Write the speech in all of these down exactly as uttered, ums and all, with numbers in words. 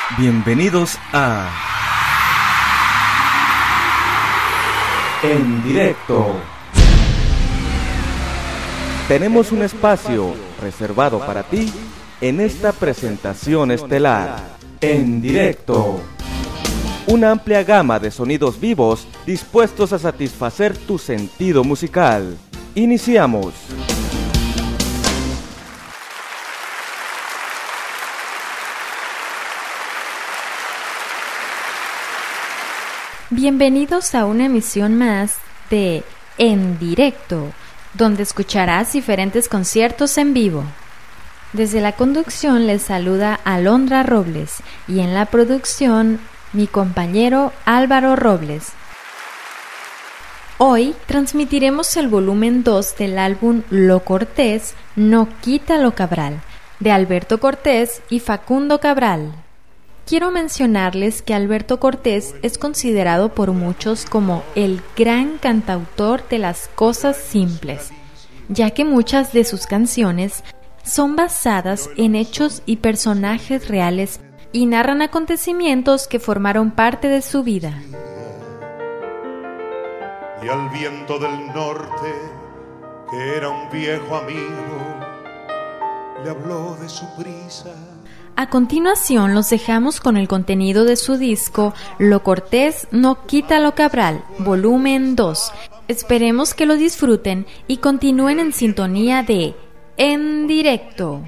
Bienvenidos a En Directo. Tenemos un espacio reservado para ti en esta presentación estelar. En Directo. Una amplia gama de sonidos vivos dispuestos a satisfacer tu sentido musical. Iniciamos. Bienvenidos a una emisión más de En Directo, donde escucharás diferentes conciertos en vivo. Desde la conducción les saluda Alondra Robles y en la producción mi compañero Álvaro Robles. Hoy transmitiremos el volumen dos del álbum Lo Cortés, No Quita Lo Cabral, de Alberto Cortés y Facundo Cabral. Quiero mencionarles que Alberto Cortés es considerado por muchos como el gran cantautor de las cosas simples, ya que muchas de sus canciones son basadas en hechos y personajes reales y narran acontecimientos que formaron parte de su vida. Y al viento del norte, que era un viejo amigo, le habló de su prisa. A continuación los dejamos con el contenido de su disco Lo Cortés No Quita Lo Cabral, volumen dos. Esperemos que lo disfruten y continúen en sintonía de En Directo.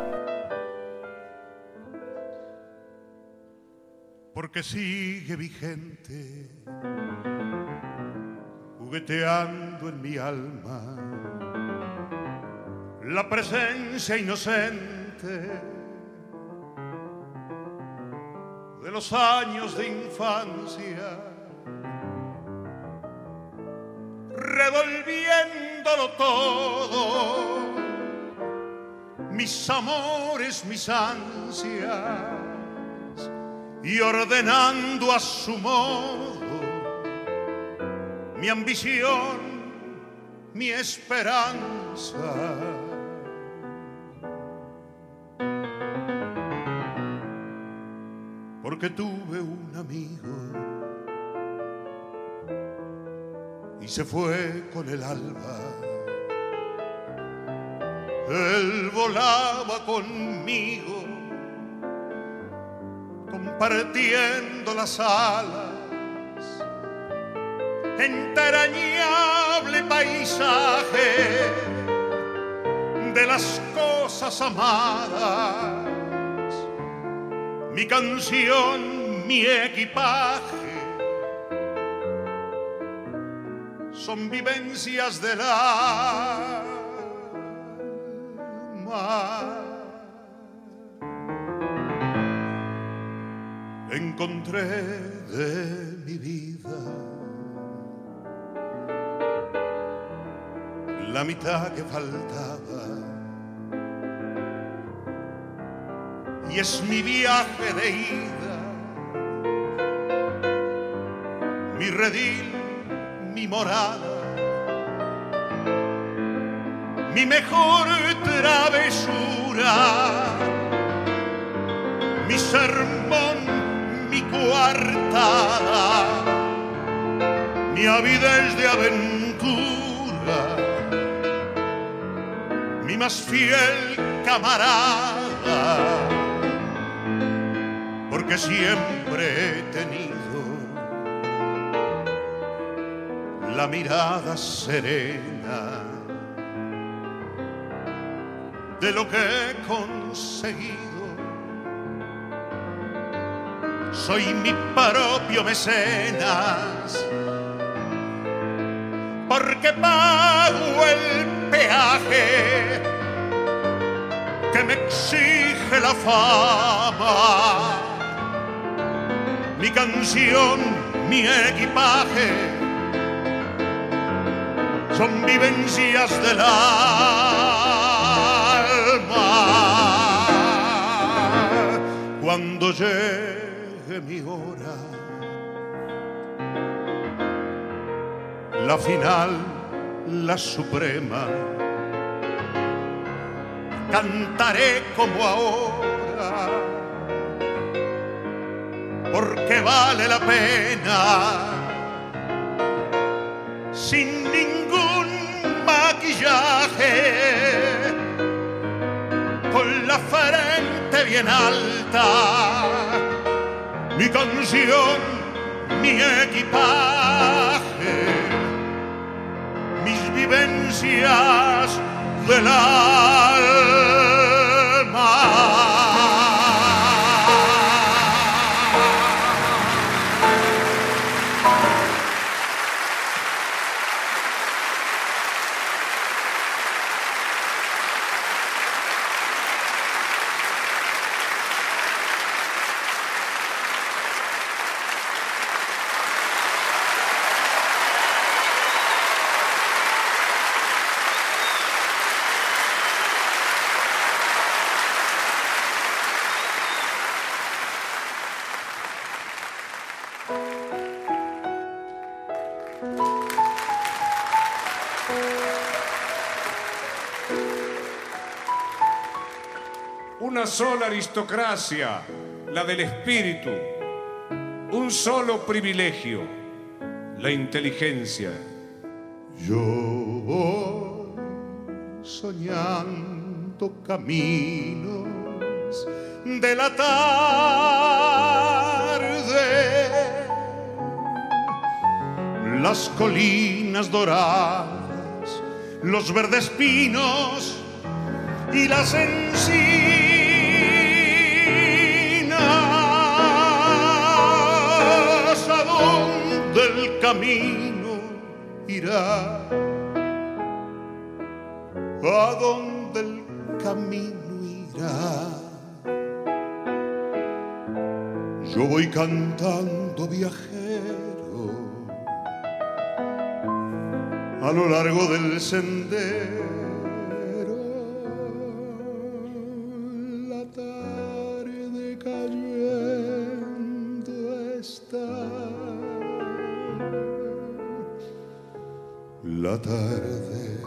Porque sigue vigente, jugueteando en mi alma, la presencia inocente de los años de infancia, revolviéndolo todo, mis amores, mis ansias, y ordenando a su modo mi ambición, mi esperanza. Porque tuve un amigo y se fue con el alba. Él volaba conmigo, compartiendo las alas, entrañable paisaje de las cosas amadas. Mi canción, mi equipaje, son vivencias del alma. Encontré de mi vida la mitad que faltaba, y es mi viaje de ida, mi redil, mi morada, mi mejor travesura, mi sermón, mi coartada, mi avidez de aventura, mi más fiel camarada. Porque siempre he tenido la mirada serena de lo que he conseguido. Soy mi propio mecenas, porque pago el peaje que me exige la fama. Mi canción, mi equipaje, son vivencias del alma. Cuando llegue mi hora, la final, la suprema, cantaré como ahora porque vale la pena. Sin ningún maquillaje, con la frente bien alta, mi canción, mi equipaje, mis vivencias del alma. Una sola aristocracia, la del espíritu, un solo privilegio, la inteligencia. Yo voy soñando caminos de la tarde, las colinas doradas, los verdes pinos y las encinas. ¿A dónde el camino irá? ¿A dónde el camino irá? Yo voy cantando viajero a lo largo del sendero. La tarde cayendo está. La tarde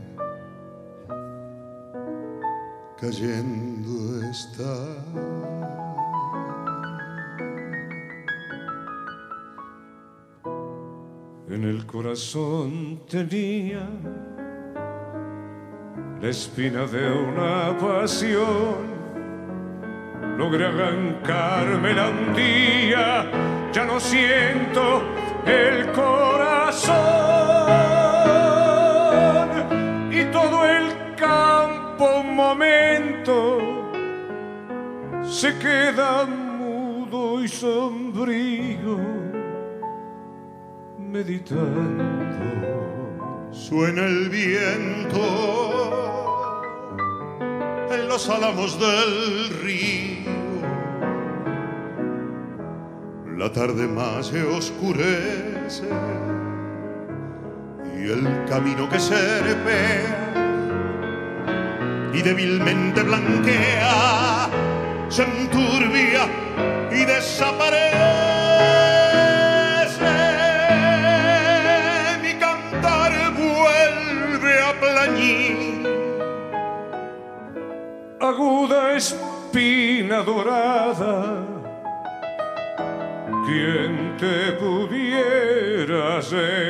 cayendo está. En el corazón tenía la espina de una pasión. Logré arrancármela un día, ya no siento el corazón. Y todo el campo un momento se queda mudo y sombrío, meditando. Suena el viento en los álamos del río. La tarde más se oscurece y el camino que serpea y débilmente blanquea se enturbia y desaparece. Mi cantar vuelve a plañir. Aguda espina dorada, ¿quién te pudiera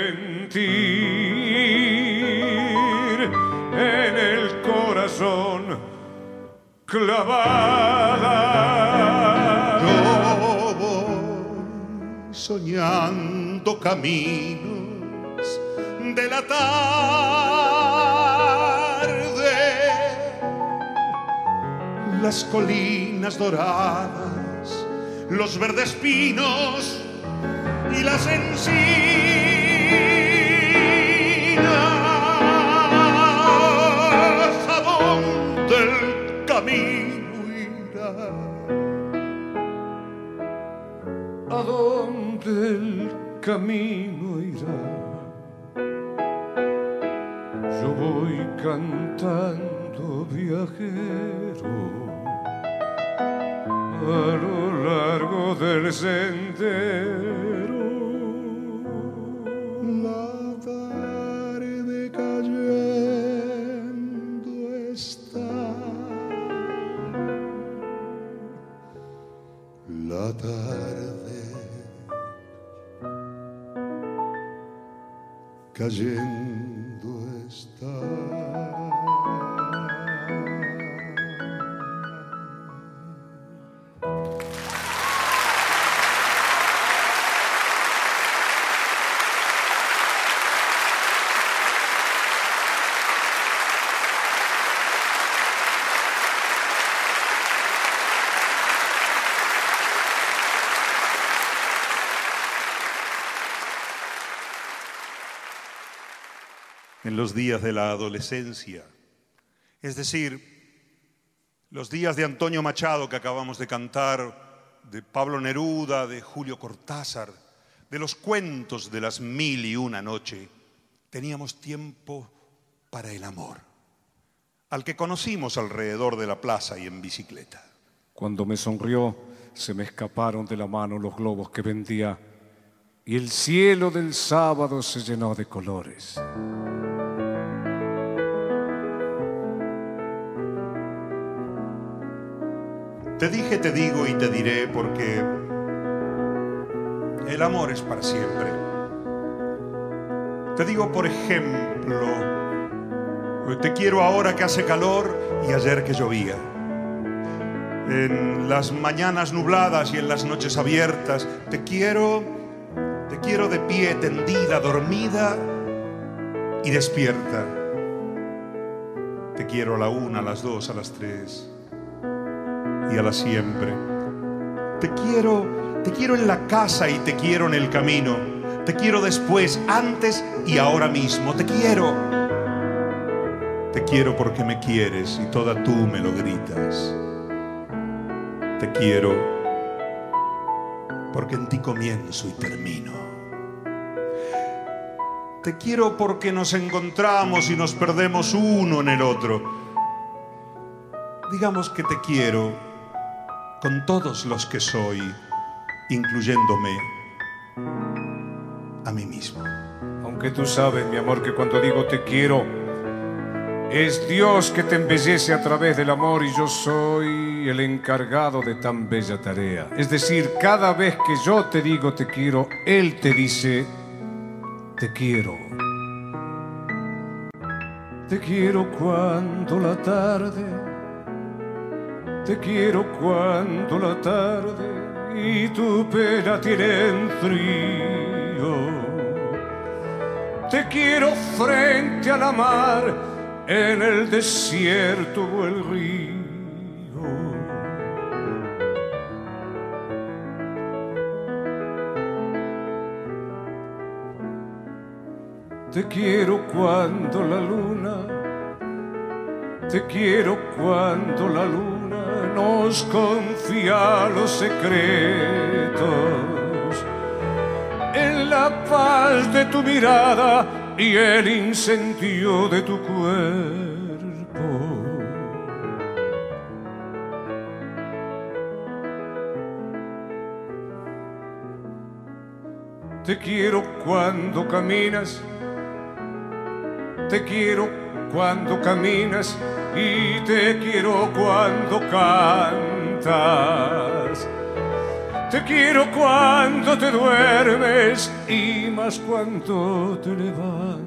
sentir en el corazón clavada? Yo voy soñando caminos de la tarde, las colinas doradas, los verdes pinos y las encinas. ¿A dónde el camino irá? ¿A dónde el camino irá? Yo voy cantando viajero a lo largo del sendero. La tarde cayendo está. La tarde cayendo está. En los días de la adolescencia, es decir, los días de Antonio Machado que acabamos de cantar, de Pablo Neruda, de Julio Cortázar, de los cuentos de las mil y una noche, teníamos tiempo para el amor, al que conocimos alrededor de la plaza y en bicicleta. Cuando me sonrió, se me escaparon de la mano los globos que vendía y el cielo del sábado se llenó de colores. Te dije, te digo y te diré porque el amor es para siempre. Te digo, por ejemplo, te quiero ahora que hace calor y ayer que llovía. En las mañanas nubladas y en las noches abiertas, te quiero, te quiero de pie, tendida, dormida y despierta. Te quiero a la una, a las dos, a las tres y a la siempre. Te quiero, te quiero en la casa y te quiero en el camino. Te quiero después, antes y ahora mismo. Te quiero. Te quiero porque me quieres y toda tú me lo gritas. Te quiero porque en ti comienzo y termino. Te quiero porque nos encontramos y nos perdemos uno en el otro. Digamos que te quiero con todos los que soy, incluyéndome a mí mismo. Aunque tú sabes, mi amor, que cuando digo te quiero, es Dios que te embellece a través del amor y yo soy el encargado de tan bella tarea. Es decir, cada vez que yo te digo te quiero, Él te dice te quiero. Te quiero cuando la tarde, te quiero cuando la tarde y tu pena tiene frío. Te quiero frente a la mar, en el desierto o el río. Te quiero cuando la luna, te quiero cuando la luna nos confía los secretos, en la paz de tu mirada y el incendio de tu cuerpo. Te quiero cuando caminas, te quiero cuando caminas y te quiero cuando cantas. Te quiero cuando te duermes y más cuando te levantas.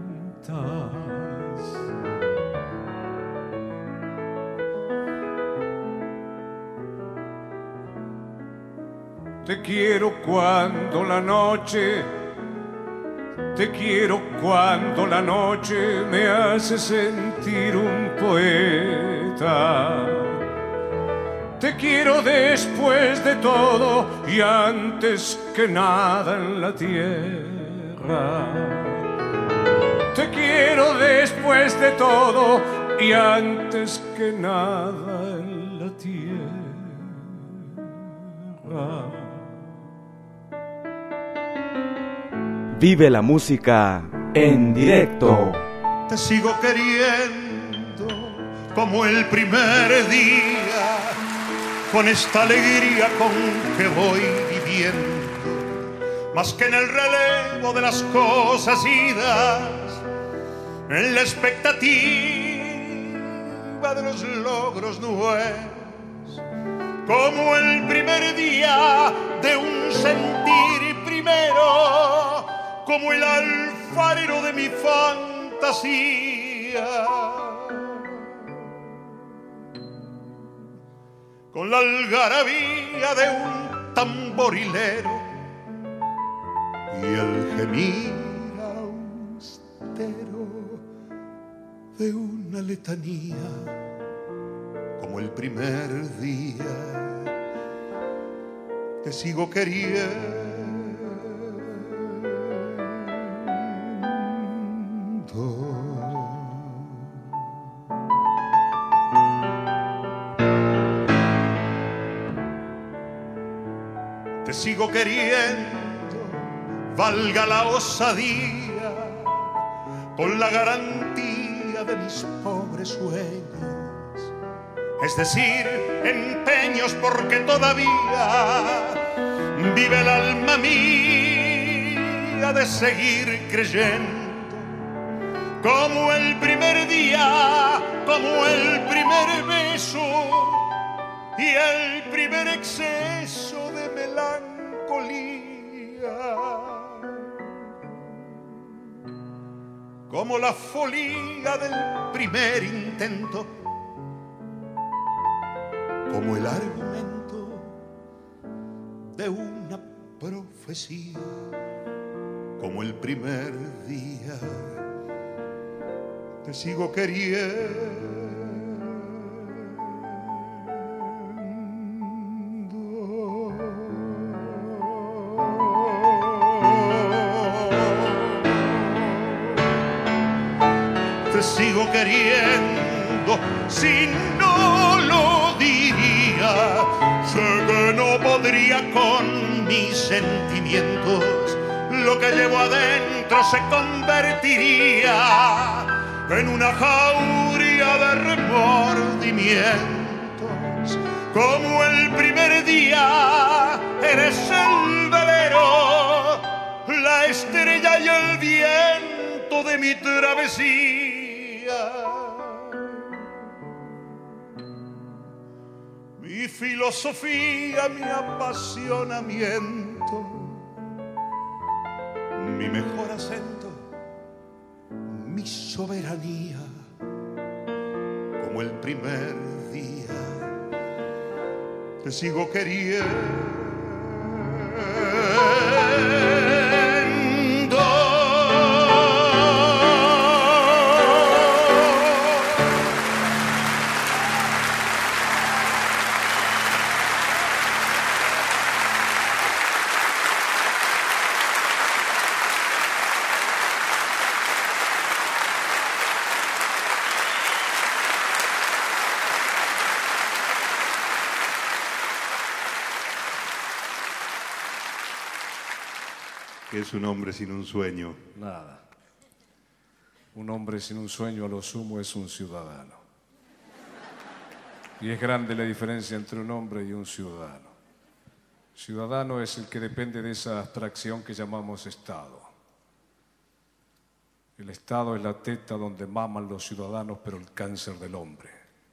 Te quiero cuando la noche, te quiero cuando la noche me hace sentir un poeta. Te quiero después de todo y antes que nada en la tierra. Te quiero después de todo y antes que nada en la tierra. Vive la música en directo. Te sigo queriendo como el primer día, con esta alegría con que voy viviendo, más que en el relevo de las cosas idas, en la expectativa de los logros nuevos, como el primer día de un sentir primero, como el alfa alfarero de mi fantasía, con la algarabía de un tamborilero y el gemir austero de una letanía, como el primer día te sigo queriendo. Te sigo queriendo, valga la osadía, con la garantía de mis pobres sueños, es decir, empeños, porque todavía vive el alma mía de seguir creyendo, como el primer día, como el primer beso y el primer exceso de melancolía, como la folía del primer intento, como el argumento de una profecía, como el primer día te sigo queriendo. Te sigo queriendo, si no lo diría, sé que no podría con mis sentimientos, lo que llevo adentro se convertiría en una jauría de remordimientos, como el primer día eres el velero, la estrella y el viento de mi travesía. Mi filosofía, mi apasionamiento, mi mejor acento, mi soberanía, como el primer día te sigo queriendo. ¿Qué es un hombre sin un sueño? Nada. Un hombre sin un sueño a lo sumo es un ciudadano. Y es grande la diferencia entre un hombre y un ciudadano. Ciudadano es el que depende de esa abstracción que llamamos Estado. El Estado es la teta donde maman los ciudadanos, pero el cáncer del hombre.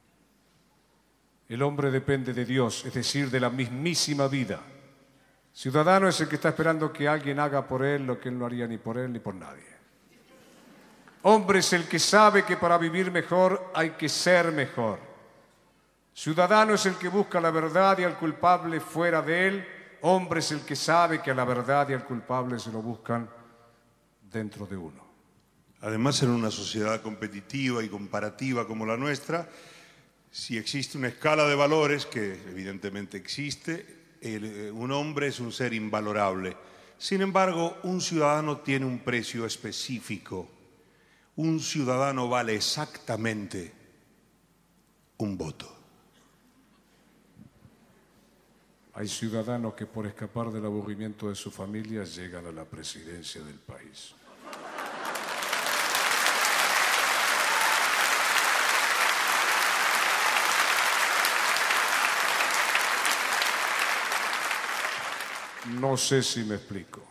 El hombre depende de Dios, es decir, de la mismísima vida. Ciudadano es el que está esperando que alguien haga por él lo que él no haría ni por él ni por nadie. Hombre es el que sabe que para vivir mejor hay que ser mejor. Ciudadano es el que busca la verdad y al culpable fuera de él. Hombre es el que sabe que a la verdad y al culpable se lo buscan dentro de uno. Además, en una sociedad competitiva y comparativa como la nuestra, si existe una escala de valores, que evidentemente existe, El, un hombre es un ser invalorable. Sin embargo, un ciudadano tiene un precio específico. Un ciudadano vale exactamente un voto. Hay ciudadanos que por escapar del aburrimiento de su familia llegan a la presidencia del país. No sé si me explico.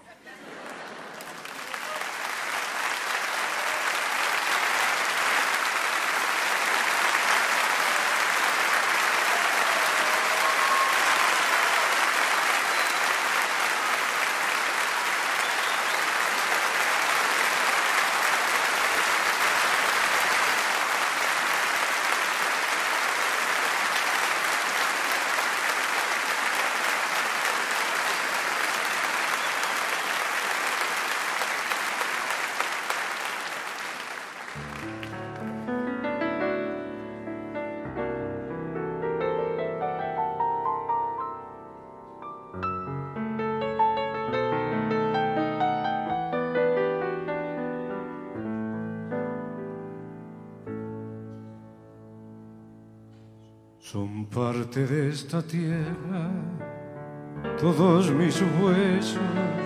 Son parte de esta tierra todos mis huesos.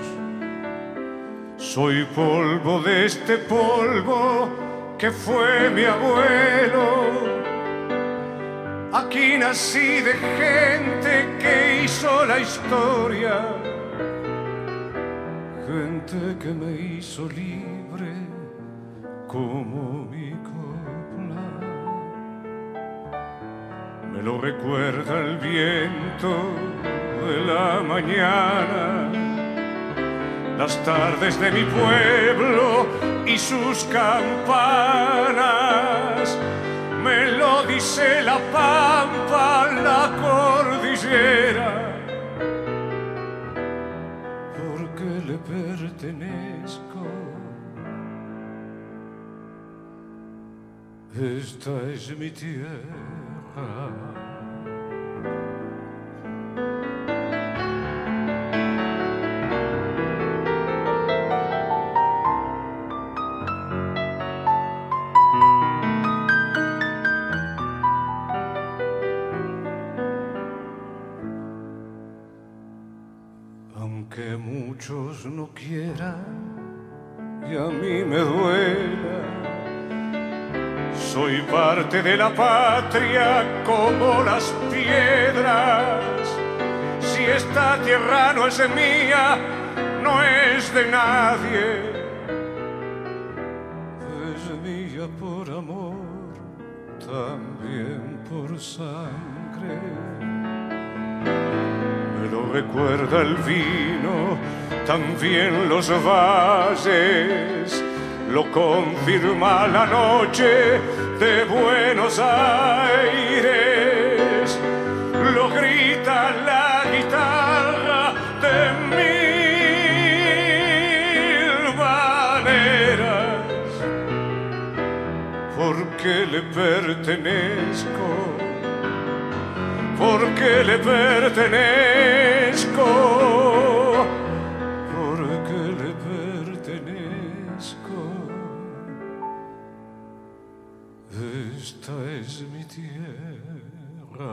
Soy polvo de este polvo que fue mi abuelo. Aquí nací de gente que hizo la historia, gente que me hizo libre como mi copla. Me lo recuerda el viento de la mañana, las tardes de mi pueblo y sus campanas. Me lo dice la pampa, la cordillera, porque le pertenezco. Esta es mi tierra. Aunque muchos no quieran y a mí me duela, soy parte de la patria como las piedras. Si esta tierra no es mía, no es de nadie. Es mía por amor, también por sangre. Me lo recuerda el vino, también los valles. Lo confirma la noche de Buenos Aires. Lo grita la guitarra de mil maneras. Porque le pertenezco, porque le pertenezco, porque le pertenezco. Esta es mi tierra.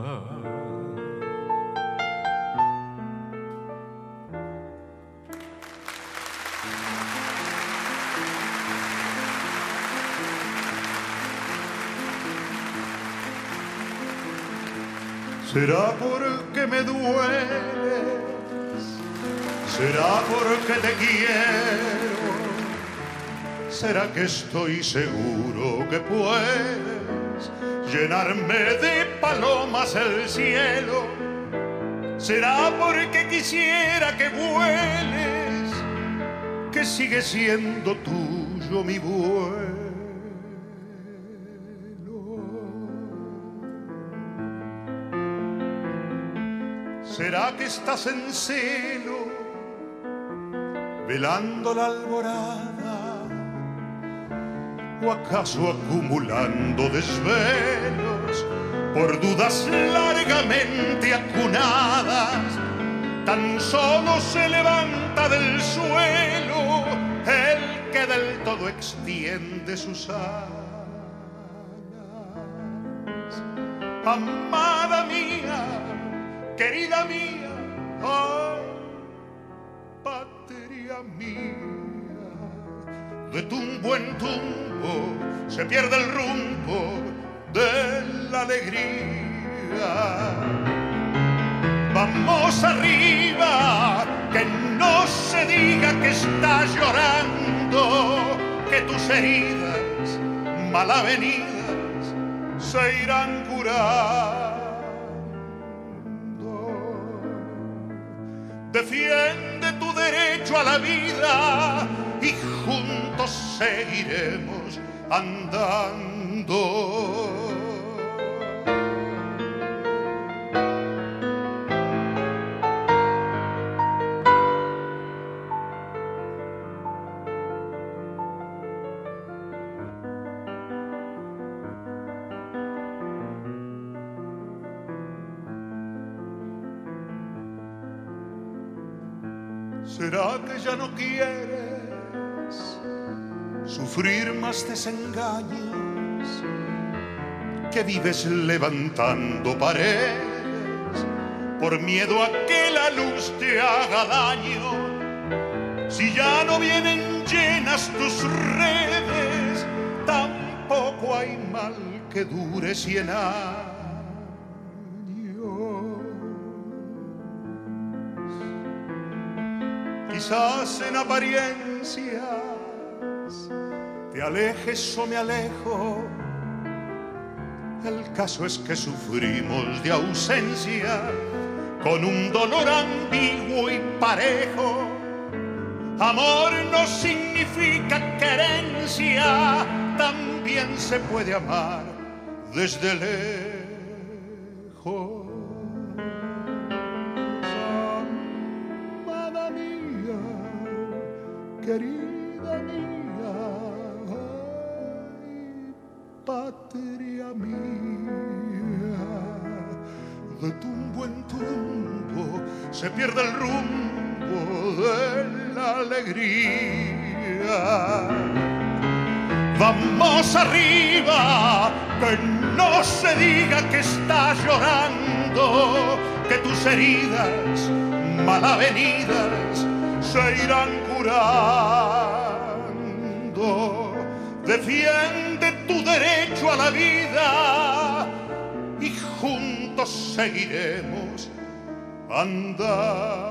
Será porque me dueles, será porque te quiero, será que estoy seguro que puedes llenarme de palomas el cielo, será porque quisiera que vueles, que sigue siendo tuyo mi vuelo. ¿Será que estás en celo, velando la alborada? ¿O acaso acumulando desvelos por dudas largamente acunadas? Tan solo se levanta del suelo el que del todo extiende sus alas. Amada mía, querida mía, oh, patria mía, de tumbo en tumbo se pierde el rumbo de la alegría. Vamos arriba, que no se diga que estás llorando, que tus heridas malavenidas se irán curando. Defiende tu derecho a la vida y juntos seguiremos andando. ¿Será que ya no quieres sufrir más desengaños? que vives levantando paredes por miedo a que la luz te haga daño. Si ya no vienen llenas tus redes, tampoco hay mal que dure cien años. Quizás en apariencias te alejes o me alejo, el caso es que sufrimos de ausencia con un dolor ambiguo y parejo. Amor no significa querencia, también se puede amar desde lejos. Amada mía, querida mía, ay, patria mía, de tumbo en tumbo se pierde el rumbo de la alegría. Vamos arriba, que no se diga que estás llorando, que tus heridas malavenidas se irán curando. Defiende tu derecho a la vida y juntos seguiremos andando.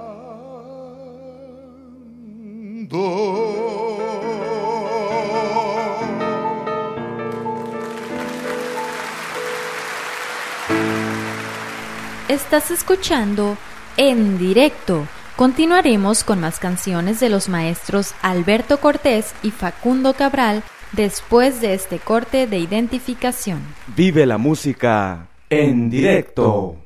Estás escuchando En Directo. Continuaremos con más canciones de los maestros Alberto Cortés y Facundo Cabral después de este corte de identificación. Vive la música en directo.